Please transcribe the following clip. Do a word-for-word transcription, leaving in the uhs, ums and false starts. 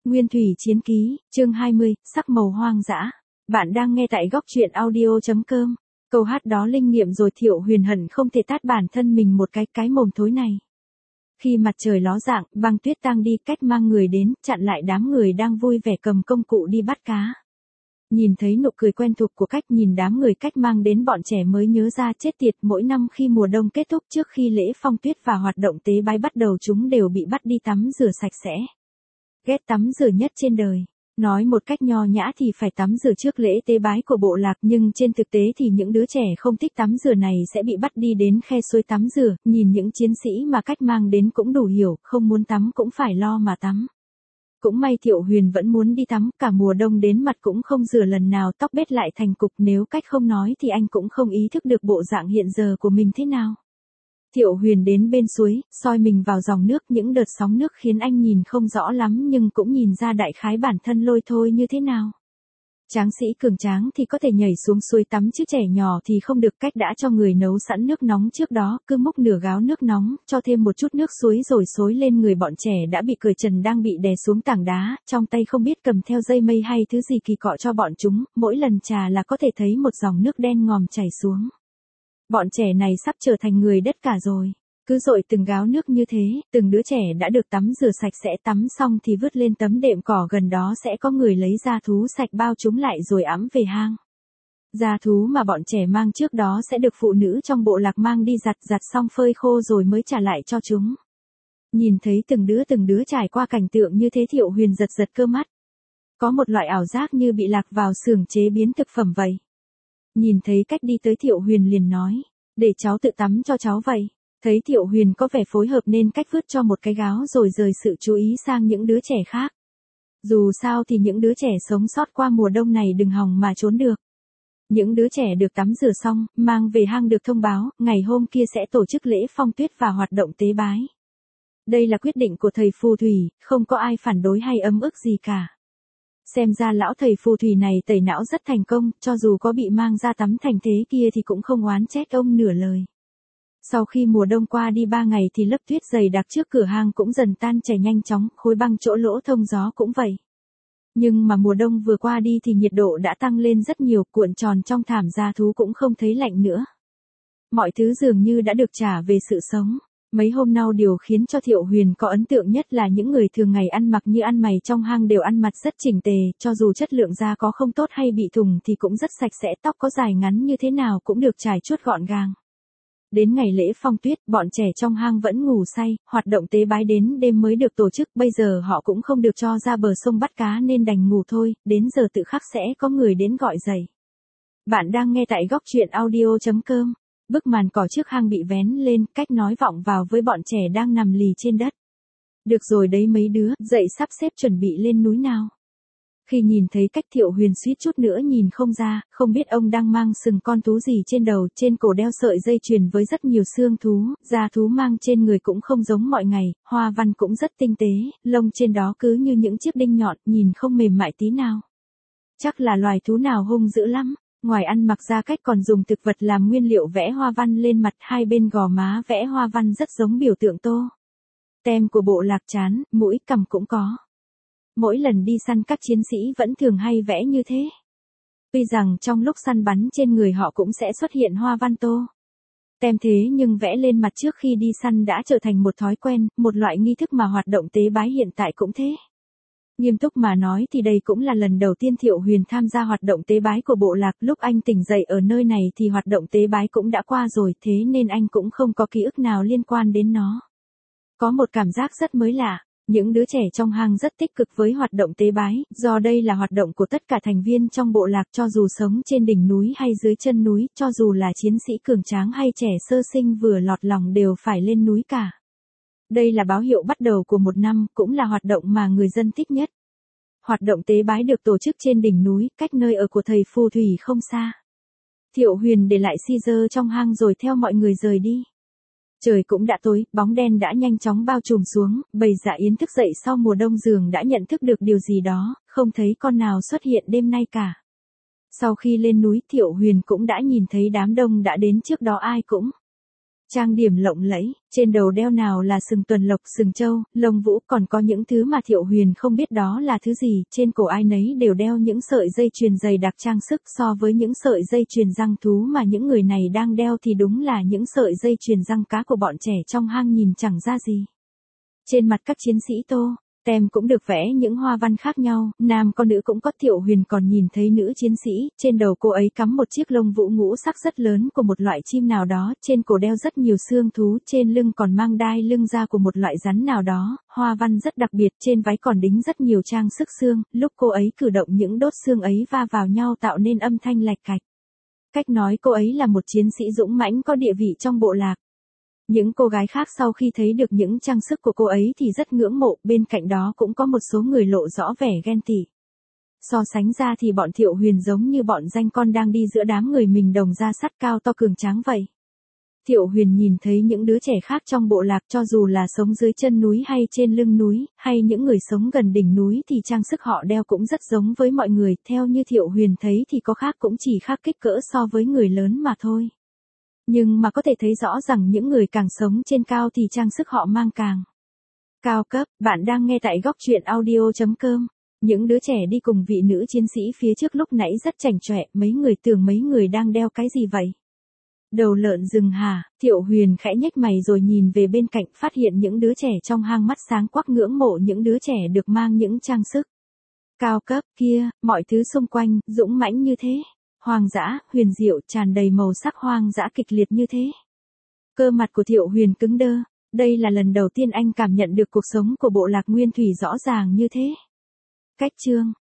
Nguyên thủy chiến ký, chương hai mươi, sắc màu hoang dã. Bạn đang nghe tại góc truyện audio chấm com. Câu hát đó linh nghiệm rồi. Thiệu Huyền hận không thể tát bản thân mình một cái cái mồm thối này. Khi mặt trời ló dạng, băng tuyết tang đi, Cách mang người đến, chặn lại đám người đang vui vẻ cầm công cụ đi bắt cá. Nhìn thấy nụ cười quen thuộc của Cách, nhìn đám người Cách mang đến, bọn trẻ mới nhớ ra chết tiệt, mỗi năm khi mùa đông kết thúc trước khi lễ phong tuyết và hoạt động tế bái bắt đầu chúng đều bị bắt đi tắm rửa sạch sẽ. Ghét tắm rửa nhất trên đời. Nói một cách nho nhã thì phải tắm rửa trước lễ tế bái của bộ lạc, nhưng trên thực tế thì những đứa trẻ không thích tắm rửa này sẽ bị bắt đi đến khe suối tắm rửa. Nhìn những chiến sĩ mà Cách mang đến cũng đủ hiểu, không muốn tắm cũng phải lo mà tắm. Cũng may Thiệu Huyền vẫn muốn đi tắm, cả mùa đông đến mặt cũng không rửa lần nào, tóc bết lại thành cục, nếu Cách không nói thì anh cũng không ý thức được bộ dạng hiện giờ của mình thế nào. Thiệu Huyền đến bên suối, soi mình vào dòng nước, những đợt sóng nước khiến anh nhìn không rõ lắm nhưng cũng nhìn ra đại khái bản thân lôi thôi như thế nào. Tráng sĩ cường tráng thì có thể nhảy xuống suối tắm chứ trẻ nhỏ thì không được. Cách đã cho người nấu sẵn nước nóng trước đó, cứ múc nửa gáo nước nóng, cho thêm một chút nước suối rồi xối lên người bọn trẻ đã bị cởi trần đang bị đè xuống tảng đá, trong tay không biết cầm theo dây mây hay thứ gì kỳ cọ cho bọn chúng, mỗi lần trà là có thể thấy một dòng nước đen ngòm chảy xuống. Bọn trẻ này sắp trở thành người đất cả rồi. Cứ dội từng gáo nước như thế, từng đứa trẻ đã được tắm rửa sạch sẽ, tắm xong thì vứt lên tấm đệm cỏ gần đó, sẽ có người lấy da thú sạch bao chúng lại rồi ẵm về hang. Da thú mà bọn trẻ mang trước đó sẽ được phụ nữ trong bộ lạc mang đi giặt, giặt xong phơi khô rồi mới trả lại cho chúng. Nhìn thấy từng đứa từng đứa trải qua cảnh tượng như thế, Thiệu Huyền giật giật cơ mắt. Có một loại ảo giác như bị lạc vào xưởng chế biến thực phẩm vậy. Nhìn thấy Cách đi tới, Thiệu Huyền liền nói, để cháu tự tắm cho cháu vậy. Thấy Thiệu Huyền có vẻ phối hợp nên Cách vứt cho một cái gáo rồi rời sự chú ý sang những đứa trẻ khác. Dù sao thì những đứa trẻ sống sót qua mùa đông này đừng hòng mà trốn được. Những đứa trẻ được tắm rửa xong, mang về hang được thông báo, ngày hôm kia sẽ tổ chức lễ phong tuyết và hoạt động tế bái. Đây là quyết định của thầy phù thủy, không có ai phản đối hay ấm ức gì cả. Xem ra lão thầy phù thủy này tẩy não rất thành công, cho dù có bị mang ra tắm thành thế kia thì cũng không oán trách ông nửa lời. Sau khi mùa đông qua đi ba ngày thì lớp tuyết dày đặc trước cửa hang cũng dần tan chảy nhanh chóng, khối băng chỗ lỗ thông gió cũng vậy. Nhưng mà mùa đông vừa qua đi thì nhiệt độ đã tăng lên rất nhiều, cuộn tròn trong thảm da thú cũng không thấy lạnh nữa. Mọi thứ dường như đã được trả về sự sống. Mấy hôm nay điều khiến cho Thiệu Huyền có ấn tượng nhất là những người thường ngày ăn mặc như ăn mày trong hang đều ăn mặc rất chỉnh tề, cho dù chất lượng da có không tốt hay bị thùng thì cũng rất sạch sẽ, tóc có dài ngắn như thế nào cũng được chải chuốt gọn gàng. Đến ngày lễ phong tuyết, bọn trẻ trong hang vẫn ngủ say, hoạt động tế bái đến đêm mới được tổ chức, bây giờ họ cũng không được cho ra bờ sông bắt cá nên đành ngủ thôi, đến giờ tự khắc sẽ có người đến gọi dậy. Bạn đang nghe tại góc truyện audio chấm com. Bức màn cỏ trước hang bị vén lên, Cách nói vọng vào với bọn trẻ đang nằm lì trên đất. Được rồi đấy mấy đứa, dậy sắp xếp chuẩn bị lên núi nào. Khi nhìn thấy Cách, Thiệu Huyền suýt chút nữa nhìn không ra, không biết ông đang mang sừng con thú gì trên đầu, trên cổ đeo sợi dây chuyền với rất nhiều xương thú, da thú mang trên người cũng không giống mọi ngày, hoa văn cũng rất tinh tế, lông trên đó cứ như những chiếc đinh nhọn, nhìn không mềm mại tí nào. Chắc là loài thú nào hung dữ lắm. Ngoài ăn mặc ra, Cách còn dùng thực vật làm nguyên liệu vẽ hoa văn lên mặt, hai bên gò má vẽ hoa văn rất giống biểu tượng tô. Tem của bộ lạc trán, mũi, cằm cũng có. Mỗi lần đi săn các chiến sĩ vẫn thường hay vẽ như thế. Tuy rằng trong lúc săn bắn trên người họ cũng sẽ xuất hiện hoa văn tô. Tem thế nhưng vẽ lên mặt trước khi đi săn đã trở thành một thói quen, một loại nghi thức mà hoạt động tế bái hiện tại cũng thế. Nghiêm túc mà nói thì đây cũng là lần đầu tiên Thiệu Huyền tham gia hoạt động tế bái của bộ lạc, lúc anh tỉnh dậy ở nơi này thì hoạt động tế bái cũng đã qua rồi, thế nên anh cũng không có ký ức nào liên quan đến nó. Có một cảm giác rất mới lạ, những đứa trẻ trong hang rất tích cực với hoạt động tế bái, do đây là hoạt động của tất cả thành viên trong bộ lạc, cho dù sống trên đỉnh núi hay dưới chân núi, cho dù là chiến sĩ cường tráng hay trẻ sơ sinh vừa lọt lòng đều phải lên núi cả. Đây là báo hiệu bắt đầu của một năm, cũng là hoạt động mà người dân thích nhất. Hoạt động tế bái được tổ chức trên đỉnh núi, cách nơi ở của thầy phù thủy không xa. Thiệu Huyền để lại Caesar trong hang rồi theo mọi người rời đi. Trời cũng đã tối, bóng đen đã nhanh chóng bao trùm xuống, bầy dạ yến thức dậy sau mùa đông giường đã nhận thức được điều gì đó, không thấy con nào xuất hiện đêm nay cả. Sau khi lên núi, Thiệu Huyền cũng đã nhìn thấy đám đông đã đến trước đó ai cũng Trang điểm lộng lẫy, trên đầu đeo nào là sừng tuần lộc, sừng trâu, lông vũ, còn có những thứ mà Thiệu Huyền không biết đó là thứ gì, trên cổ ai nấy đều đeo những sợi dây chuyền dày đặc trang sức, so với những sợi dây chuyền răng thú mà những người này đang đeo thì đúng là những sợi dây chuyền răng cá của bọn trẻ trong hang nhìn chẳng ra gì. Trên mặt các chiến sĩ tô, tem cũng được vẽ những hoa văn khác nhau, nam có nữ cũng có. Thiệu Huyền còn nhìn thấy nữ chiến sĩ, trên đầu cô ấy cắm một chiếc lông vũ ngũ sắc rất lớn của một loại chim nào đó, trên cổ đeo rất nhiều xương thú, trên lưng còn mang đai lưng da của một loại rắn nào đó, hoa văn rất đặc biệt, trên váy còn đính rất nhiều trang sức xương, lúc cô ấy cử động những đốt xương ấy va vào nhau tạo nên âm thanh lạch cạch. Cách nói cô ấy là một chiến sĩ dũng mãnh có địa vị trong bộ lạc. Những cô gái khác sau khi thấy được những trang sức của cô ấy thì rất ngưỡng mộ, bên cạnh đó cũng có một số người lộ rõ vẻ ghen tị. So sánh ra thì bọn Thiệu Huyền giống như bọn danh con đang đi giữa đám người mình đồng ra sắt cao to cường tráng vậy. Thiệu Huyền nhìn thấy những đứa trẻ khác trong bộ lạc, cho dù là sống dưới chân núi hay trên lưng núi, hay những người sống gần đỉnh núi thì trang sức họ đeo cũng rất giống với mọi người, theo như Thiệu Huyền thấy thì có khác cũng chỉ khác kích cỡ so với người lớn mà thôi. Nhưng mà có thể thấy rõ rằng những người càng sống trên cao thì trang sức họ mang càng cao cấp. Bạn đang nghe tại góc truyện audio chấm com. Những đứa trẻ đi cùng vị nữ chiến sĩ phía trước lúc nãy rất chảnh chọe, mấy người tưởng mấy người đang đeo cái gì vậy? Đầu lợn rừng hả? Thiệu Huyền khẽ nhếch mày rồi nhìn về bên cạnh, phát hiện những đứa trẻ trong hang mắt sáng quắc ngưỡng mộ những đứa trẻ được mang những trang sức cao cấp kia, mọi thứ xung quanh dũng mãnh như thế. Hoang dã, huyền diệu, tràn đầy màu sắc hoang dã kịch liệt như thế. Cơ mặt của Thiệu Huyền cứng đơ, đây là lần đầu tiên anh cảm nhận được cuộc sống của bộ lạc nguyên thủy rõ ràng như thế. Cách chương